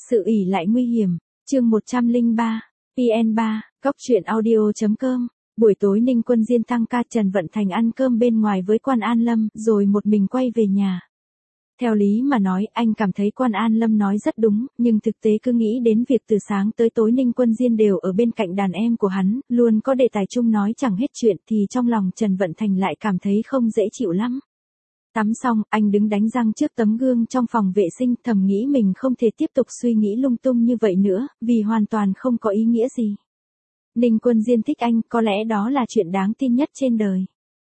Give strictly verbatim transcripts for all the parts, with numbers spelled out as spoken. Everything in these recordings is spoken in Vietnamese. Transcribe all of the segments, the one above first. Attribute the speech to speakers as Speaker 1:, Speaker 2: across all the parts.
Speaker 1: Sự ỷ lại nguy hiểm, chương một trăm lẻ ba, pê en ba, cóc truyện audio chấm com. Buổi tối Ninh Quân Diên tăng ca, Trần Vận Thành ăn cơm bên ngoài với Quan An Lâm, rồi một mình quay về nhà. Theo lý mà nói, anh cảm thấy Quan An Lâm nói rất đúng, nhưng thực tế cứ nghĩ đến việc từ sáng tới tối Ninh Quân Diên đều ở bên cạnh đàn em của hắn, luôn có đề tài chung nói chẳng hết chuyện, thì trong lòng Trần Vận Thành lại cảm thấy không dễ chịu lắm. Tắm xong, anh đứng đánh răng trước tấm gương trong phòng vệ sinh, thầm nghĩ mình không thể tiếp tục suy nghĩ lung tung như vậy nữa, vì hoàn toàn không có ý nghĩa gì. Ninh Quân Diên thích anh, có lẽ đó là chuyện đáng tin nhất trên đời.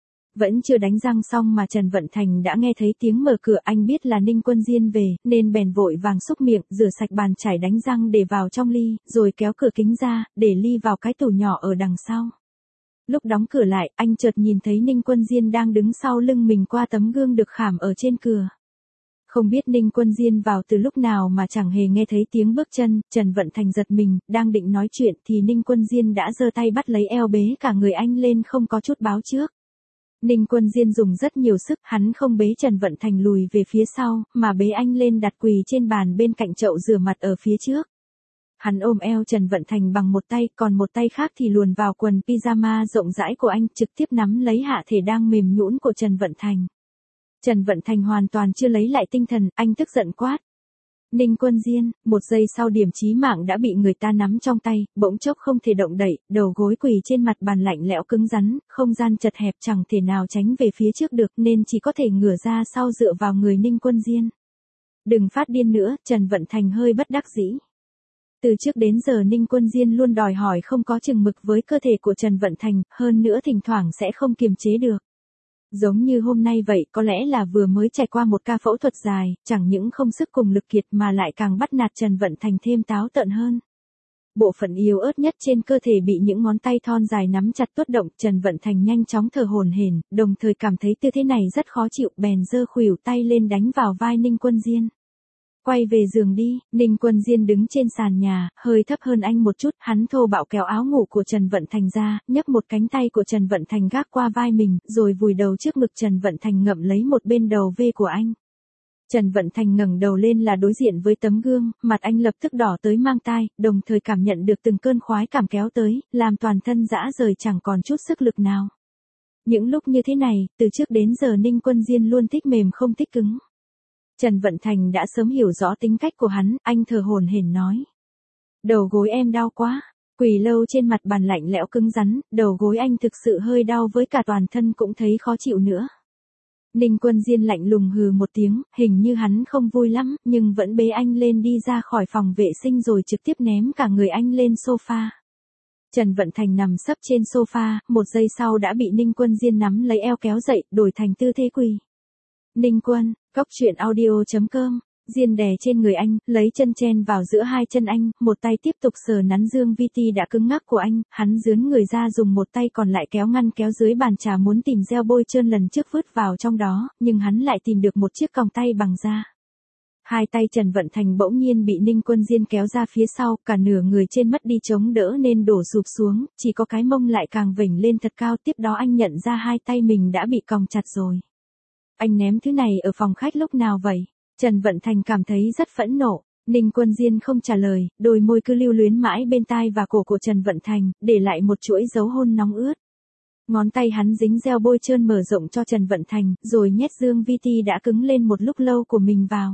Speaker 1: Vẫn chưa đánh răng xong mà Trần Vận Thành đã nghe thấy tiếng mở cửa, anh biết là Ninh Quân Diên về, nên bèn vội vàng xúc miệng, rửa sạch bàn chải đánh răng để vào trong ly, rồi kéo cửa kính ra, để ly vào cái tủ nhỏ ở đằng sau. Lúc đóng cửa lại, anh chợt nhìn thấy Ninh Quân Diên đang đứng sau lưng mình qua tấm gương được khảm ở trên cửa. Không biết Ninh Quân Diên vào từ lúc nào mà chẳng hề nghe thấy tiếng bước chân, Trần Vận Thành giật mình, đang định nói chuyện thì Ninh Quân Diên đã giơ tay bắt lấy eo bế cả người anh lên không có chút báo trước. Ninh Quân Diên dùng rất nhiều sức, hắn không bế Trần Vận Thành lùi về phía sau, mà bế anh lên đặt quỳ trên bàn bên cạnh chậu rửa mặt ở phía trước. Hắn ôm eo Trần Vận Thành bằng một tay, còn một tay khác thì luồn vào quần pyjama rộng rãi của anh, trực tiếp nắm lấy hạ thể đang mềm nhũn của Trần Vận Thành. Trần Vận Thành hoàn toàn chưa lấy lại tinh thần, anh tức giận quát. Ninh Quân Diên, một giây sau điểm chí mạng đã bị người ta nắm trong tay, bỗng chốc không thể động đậy, đầu gối quỳ trên mặt bàn lạnh lẽo cứng rắn, không gian chật hẹp chẳng thể nào tránh về phía trước được nên chỉ có thể ngửa ra sau dựa vào người Ninh Quân Diên. Đừng phát điên nữa, Trần Vận Thành hơi bất đắc dĩ. Từ trước đến giờ Ninh Quân Diên luôn đòi hỏi không có chừng mực với cơ thể của Trần Vận Thành, hơn nữa thỉnh thoảng sẽ không kiềm chế được. Giống như hôm nay vậy, có lẽ là vừa mới trải qua một ca phẫu thuật dài, chẳng những không sức cùng lực kiệt mà lại càng bắt nạt Trần Vận Thành thêm táo tợn hơn. Bộ phận yếu ớt nhất trên cơ thể bị những ngón tay thon dài nắm chặt tuốt động, Trần Vận Thành nhanh chóng thở hổn hển, đồng thời cảm thấy tư thế này rất khó chịu, bèn giơ khuỷu tay lên đánh vào vai Ninh Quân Diên. Quay về giường đi, Ninh Quân Diên đứng trên sàn nhà, hơi thấp hơn anh một chút, hắn thô bạo kéo áo ngủ của Trần Vận Thành ra, nhấc một cánh tay của Trần Vận Thành gác qua vai mình, rồi vùi đầu trước ngực Trần Vận Thành ngậm lấy một bên đầu vê của anh. Trần Vận Thành ngẩng đầu lên là đối diện với tấm gương, mặt anh lập tức đỏ tới mang tai, đồng thời cảm nhận được từng cơn khoái cảm kéo tới, làm toàn thân rã rời chẳng còn chút sức lực nào. Những lúc như thế này, từ trước đến giờ Ninh Quân Diên luôn thích mềm không thích cứng. Trần Vận Thành đã sớm hiểu rõ tính cách của hắn, anh thở hổn hển nói. Đầu gối em đau quá, quỳ lâu trên mặt bàn lạnh lẽo cứng rắn, đầu gối anh thực sự hơi đau với cả toàn thân cũng thấy khó chịu nữa. Ninh Quân Diên lạnh lùng hừ một tiếng, hình như hắn không vui lắm, nhưng vẫn bế anh lên đi ra khỏi phòng vệ sinh rồi trực tiếp ném cả người anh lên sofa. Trần Vận Thành nằm sấp trên sofa, một giây sau đã bị Ninh Quân Diên nắm lấy eo kéo dậy, đổi thành tư thế quỳ. Ninh Quân, cóc truyện audio chấm com, Diên đè trên người anh, lấy chân chen vào giữa hai chân anh, một tay tiếp tục sờ nắn dương vê tê đã cứng ngắc của anh, hắn dướn người ra dùng một tay còn lại kéo ngăn kéo dưới bàn trà muốn tìm gel bôi trơn lần trước vứt vào trong đó, nhưng hắn lại tìm được một chiếc còng tay bằng da. Hai tay Trần Vận Thành bỗng nhiên bị Ninh Quân Diên kéo ra phía sau, cả nửa người trên mất đi chống đỡ nên đổ sụp xuống, chỉ có cái mông lại càng vểnh lên thật cao, tiếp đó anh nhận ra hai tay mình đã bị còng chặt rồi. Anh ném thứ này ở phòng khách lúc nào vậy? Trần Vận Thành cảm thấy rất phẫn nộ. Ninh Quân Diên không trả lời, đôi môi cứ lưu luyến mãi bên tai và cổ của Trần Vận Thành, để lại một chuỗi dấu hôn nóng ướt. Ngón tay hắn dính gel bôi trơn mở rộng cho Trần Vận Thành, rồi nhét dương vê tê đã cứng lên một lúc lâu của mình vào.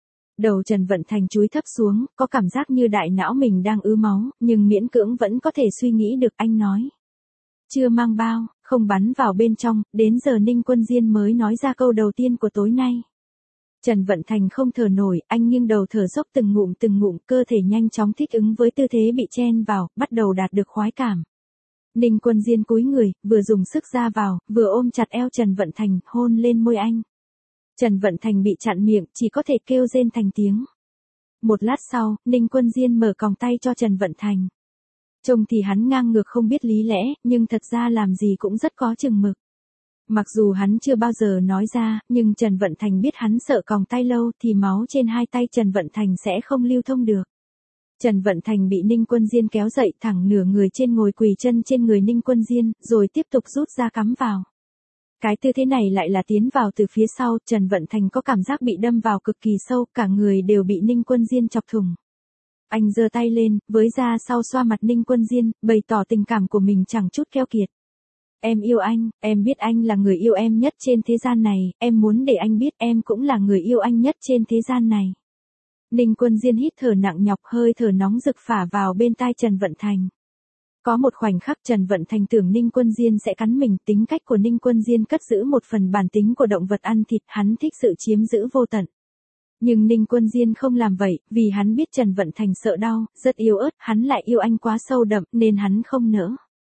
Speaker 1: Đầu Trần Vận Thành chúi thấp xuống, có cảm giác như đại não mình đang ứ máu, nhưng miễn cưỡng vẫn có thể suy nghĩ được, anh nói. Chưa mang bao, không bắn vào bên trong, đến giờ Ninh Quân Diên mới nói ra câu đầu tiên của tối nay. Trần Vận Thành không thở nổi, anh nghiêng đầu thở dốc từng ngụm từng ngụm, cơ thể nhanh chóng thích ứng với tư thế bị chen vào, bắt đầu đạt được khoái cảm. Ninh Quân Diên cúi người, vừa dùng sức ra vào, vừa ôm chặt eo Trần Vận Thành, hôn lên môi anh. Trần Vận Thành bị chặn miệng, chỉ có thể kêu rên thành tiếng. Một lát sau, Ninh Quân Diên mở còng tay cho Trần Vận Thành. Trông thì hắn ngang ngược không biết lý lẽ, nhưng thật ra làm gì cũng rất có chừng mực. Mặc dù hắn chưa bao giờ nói ra, nhưng Trần Vận Thành biết hắn sợ còng tay lâu thì máu trên hai tay Trần Vận Thành sẽ không lưu thông được. Trần Vận Thành bị Ninh Quân Diên kéo dậy thẳng nửa người trên ngồi quỳ chân trên người Ninh Quân Diên, rồi tiếp tục rút ra cắm vào. Cái tư thế này lại là tiến vào từ phía sau, Trần Vận Thành có cảm giác bị đâm vào cực kỳ sâu, cả người đều bị Ninh Quân Diên chọc thủng. Anh giơ tay lên, với ra sau xoa mặt Ninh Quân Diên, bày tỏ tình cảm của mình chẳng chút keo kiệt. Em yêu anh, em biết anh là người yêu em nhất trên thế gian này, em muốn để anh biết em cũng là người yêu anh nhất trên thế gian này. Ninh Quân Diên hít thở nặng nhọc, hơi thở nóng rực phả vào bên tai Trần Vận Thành. Có một khoảnh khắc Trần Vận Thành tưởng Ninh Quân Diên sẽ cắn mình, tính cách của Ninh Quân Diên cất giữ một phần bản tính của động vật ăn thịt, hắn thích sự chiếm giữ vô tận. Nhưng Ninh Quân Diên không làm vậy, vì hắn biết Trần Vận Thành sợ đau, rất yếu ớt, hắn lại yêu anh quá sâu đậm, nên hắn không nỡ.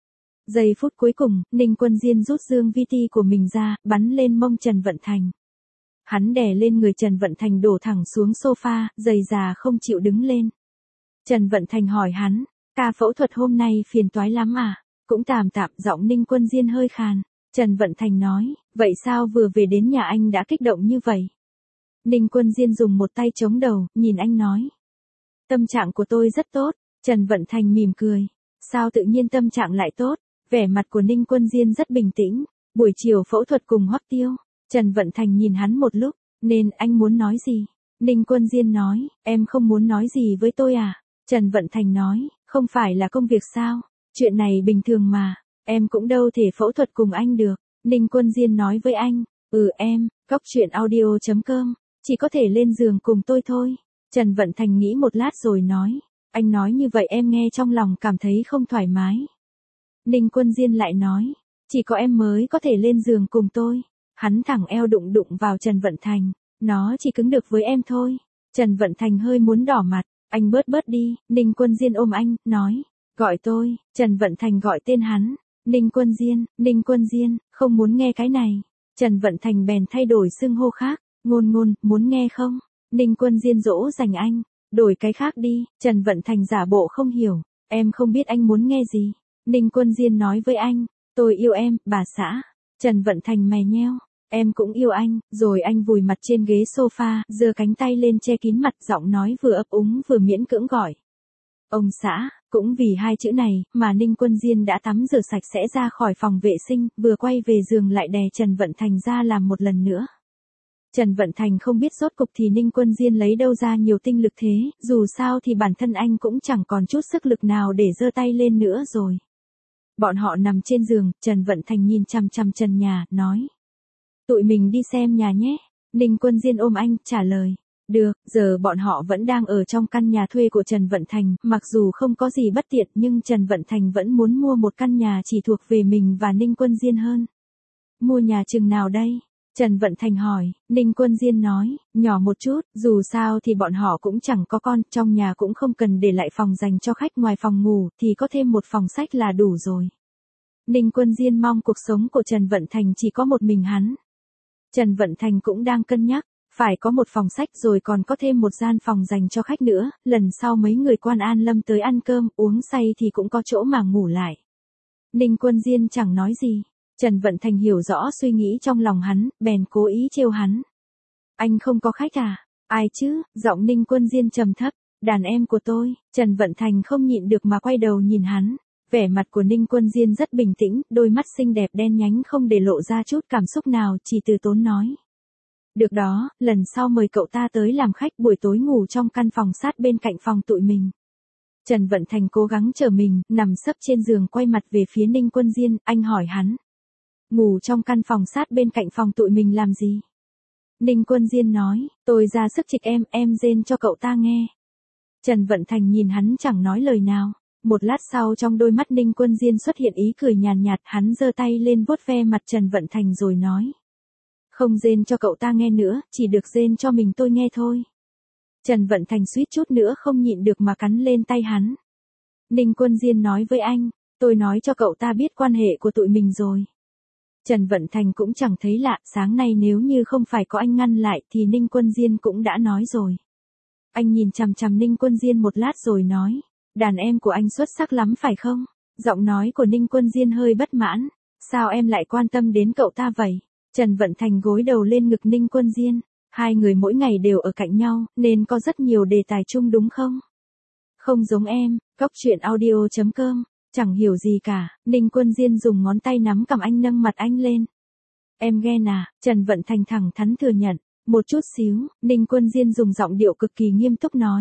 Speaker 1: Giây phút cuối cùng, Ninh Quân Diên rút dương vi ti của mình ra, bắn lên mông Trần Vận Thành. Hắn đè lên người Trần Vận Thành đổ thẳng xuống sofa, dày già không chịu đứng lên. Trần Vận Thành hỏi hắn, ca phẫu thuật hôm nay phiền toái lắm à? Cũng tạm tạm, giọng Ninh Quân Diên hơi khàn. Trần Vận Thành nói, vậy sao vừa về đến nhà anh đã kích động như vậy? Ninh Quân Diên dùng một tay chống đầu, nhìn anh nói. Tâm trạng của tôi rất tốt. Trần Vận Thành mỉm cười. Sao tự nhiên tâm trạng lại tốt? Vẻ mặt của Ninh Quân Diên rất bình tĩnh. Buổi chiều phẫu thuật cùng Hoắc Tiêu. Trần Vận Thành nhìn hắn một lúc, nên anh muốn nói gì? Ninh Quân Diên nói, em không muốn nói gì với tôi à? Trần Vận Thành nói, không phải là công việc sao? Chuyện này bình thường mà, em cũng đâu thể phẫu thuật cùng anh được. Ninh Quân Diên nói với anh, ừ em, cóc truyện audio chấm com, chỉ có thể lên giường cùng tôi thôi. Trần Vận Thành nghĩ một lát rồi nói, anh nói như vậy em nghe trong lòng cảm thấy không thoải mái. Ninh Quân Diên lại nói, chỉ có em mới có thể lên giường cùng tôi. Hắn thẳng eo đụng đụng vào Trần Vận Thành, nó chỉ cứng được với em thôi. Trần Vận Thành hơi muốn đỏ mặt, anh bớt bớt đi. Ninh Quân Diên ôm anh, nói, gọi tôi. Trần Vận Thành gọi tên hắn, Ninh Quân Diên, Ninh Quân Diên, không muốn nghe cái này. Trần Vận Thành bèn thay đổi xưng hô khác, Ngôn Ngôn, muốn nghe không? Ninh Quân Diên dỗ dành anh, đổi cái khác đi. Trần Vận Thành giả bộ không hiểu, em không biết anh muốn nghe gì. Ninh Quân Diên nói với anh, tôi yêu em, bà xã. Trần Vận Thành mè nheo, em cũng yêu anh. Rồi anh vùi mặt trên ghế sofa, giơ cánh tay lên che kín mặt, giọng nói vừa ấp úng vừa miễn cưỡng gọi. Ông xã. Cũng vì hai chữ này, mà Ninh Quân Diên đã tắm rửa sạch sẽ ra khỏi phòng vệ sinh, vừa quay về giường lại đè Trần Vận Thành ra làm một lần nữa. Trần Vận Thành không biết rốt cục thì Ninh Quân Diên lấy đâu ra nhiều tinh lực thế, dù sao thì bản thân anh cũng chẳng còn chút sức lực nào để giơ tay lên nữa rồi. Bọn họ nằm trên giường, Trần Vận Thành nhìn chằm chằm trần nhà, nói. Tụi mình đi xem nhà nhé. Ninh Quân Diên ôm anh, trả lời. Được, giờ bọn họ vẫn đang ở trong căn nhà thuê của Trần Vận Thành, mặc dù không có gì bất tiện nhưng Trần Vận Thành vẫn muốn mua một căn nhà chỉ thuộc về mình và Ninh Quân Diên hơn. Mua nhà chừng nào đây? Trần Vận Thành hỏi. Ninh Quân Diên nói, nhỏ một chút, dù sao thì bọn họ cũng chẳng có con, trong nhà cũng không cần để lại phòng dành cho khách, ngoài phòng ngủ thì có thêm một phòng sách là đủ rồi. Ninh Quân Diên mong cuộc sống của Trần Vận Thành chỉ có một mình hắn. Trần Vận Thành cũng đang cân nhắc, phải có một phòng sách rồi còn có thêm một gian phòng dành cho khách nữa, lần sau mấy người Quan An Lâm tới ăn cơm, uống say thì cũng có chỗ mà ngủ lại. Ninh Quân Diên chẳng nói gì. Trần Vận Thành hiểu rõ suy nghĩ trong lòng hắn, bèn cố ý trêu hắn. Anh không có khách à? Ai chứ? Giọng Ninh Quân Diên trầm thấp. Đàn em của tôi. Trần Vận Thành không nhịn được mà quay đầu nhìn hắn. Vẻ mặt của Ninh Quân Diên rất bình tĩnh, đôi mắt xinh đẹp đen nhánh không để lộ ra chút cảm xúc nào, chỉ từ tốn nói. Được đó, lần sau mời cậu ta tới làm khách, buổi tối ngủ trong căn phòng sát bên cạnh phòng tụi mình. Trần Vận Thành cố gắng chờ mình, nằm sấp trên giường quay mặt về phía Ninh Quân Diên, anh hỏi hắn. Ngủ trong căn phòng sát bên cạnh phòng tụi mình làm gì? Ninh Quân Diên nói, tôi ra sức trịch em, em rên cho cậu ta nghe. Trần Vận Thành nhìn hắn chẳng nói lời nào. Một lát sau trong đôi mắt Ninh Quân Diên xuất hiện ý cười nhàn nhạt, hắn giơ tay lên vuốt ve mặt Trần Vận Thành rồi nói. Không rên cho cậu ta nghe nữa, chỉ được rên cho mình tôi nghe thôi. Trần Vận Thành suýt chút nữa không nhịn được mà cắn lên tay hắn. Ninh Quân Diên nói với anh, tôi nói cho cậu ta biết quan hệ của tụi mình rồi. Trần Vận Thành cũng chẳng thấy lạ, sáng nay nếu như không phải có anh ngăn lại thì Ninh Quân Diên cũng đã nói rồi. Anh nhìn chằm chằm Ninh Quân Diên một lát rồi nói, đàn em của anh xuất sắc lắm phải không? Giọng nói của Ninh Quân Diên hơi bất mãn, sao em lại quan tâm đến cậu ta vậy? Trần Vận Thành gối đầu lên ngực Ninh Quân Diên, hai người mỗi ngày đều ở cạnh nhau, nên có rất nhiều đề tài chung đúng không? Không giống em, cóc truyện audio chấm com. Chẳng hiểu gì cả. Ninh Quân Diên dùng ngón tay nắm cầm anh, nâng mặt anh lên. Em ghen à? Trần Vận Thành thẳng thắn thừa nhận. Một chút xíu. Ninh Quân Diên dùng giọng điệu cực kỳ nghiêm túc nói.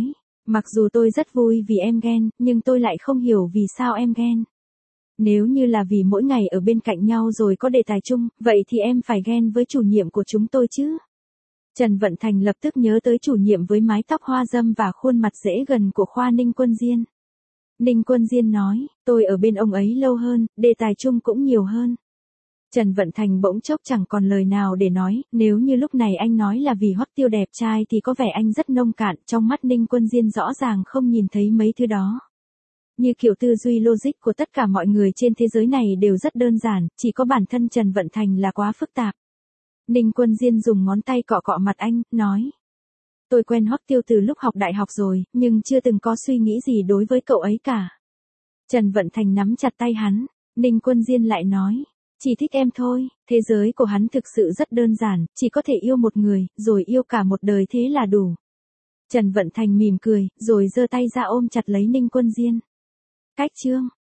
Speaker 1: Mặc dù tôi rất vui vì em ghen, nhưng tôi lại không hiểu vì sao em ghen. Nếu như là vì mỗi ngày ở bên cạnh nhau rồi có đề tài chung, vậy thì em phải ghen với chủ nhiệm của chúng tôi chứ. Trần Vận Thành lập tức nhớ tới chủ nhiệm với mái tóc hoa râm và khuôn mặt dễ gần của khoa Ninh Quân Diên. Ninh Quân Diên nói, tôi ở bên ông ấy lâu hơn, đề tài chung cũng nhiều hơn. Trần Vận Thành bỗng chốc chẳng còn lời nào để nói, nếu như lúc này anh nói là vì Hoắc Tiêu đẹp trai thì có vẻ anh rất nông cạn, trong mắt Ninh Quân Diên rõ ràng không nhìn thấy mấy thứ đó. Như kiểu tư duy logic của tất cả mọi người trên thế giới này đều rất đơn giản, chỉ có bản thân Trần Vận Thành là quá phức tạp. Ninh Quân Diên dùng ngón tay cọ cọ mặt anh, nói. Tôi quen Hoắc Tiêu từ lúc học đại học rồi, nhưng chưa từng có suy nghĩ gì đối với cậu ấy cả. Trần Vận Thành nắm chặt tay hắn, Ninh Quân Diên lại nói. Chỉ thích em thôi, thế giới của hắn thực sự rất đơn giản, chỉ có thể yêu một người, rồi yêu cả một đời thế là đủ. Trần Vận Thành mỉm cười, rồi giơ tay ra ôm chặt lấy Ninh Quân Diên. Cách chương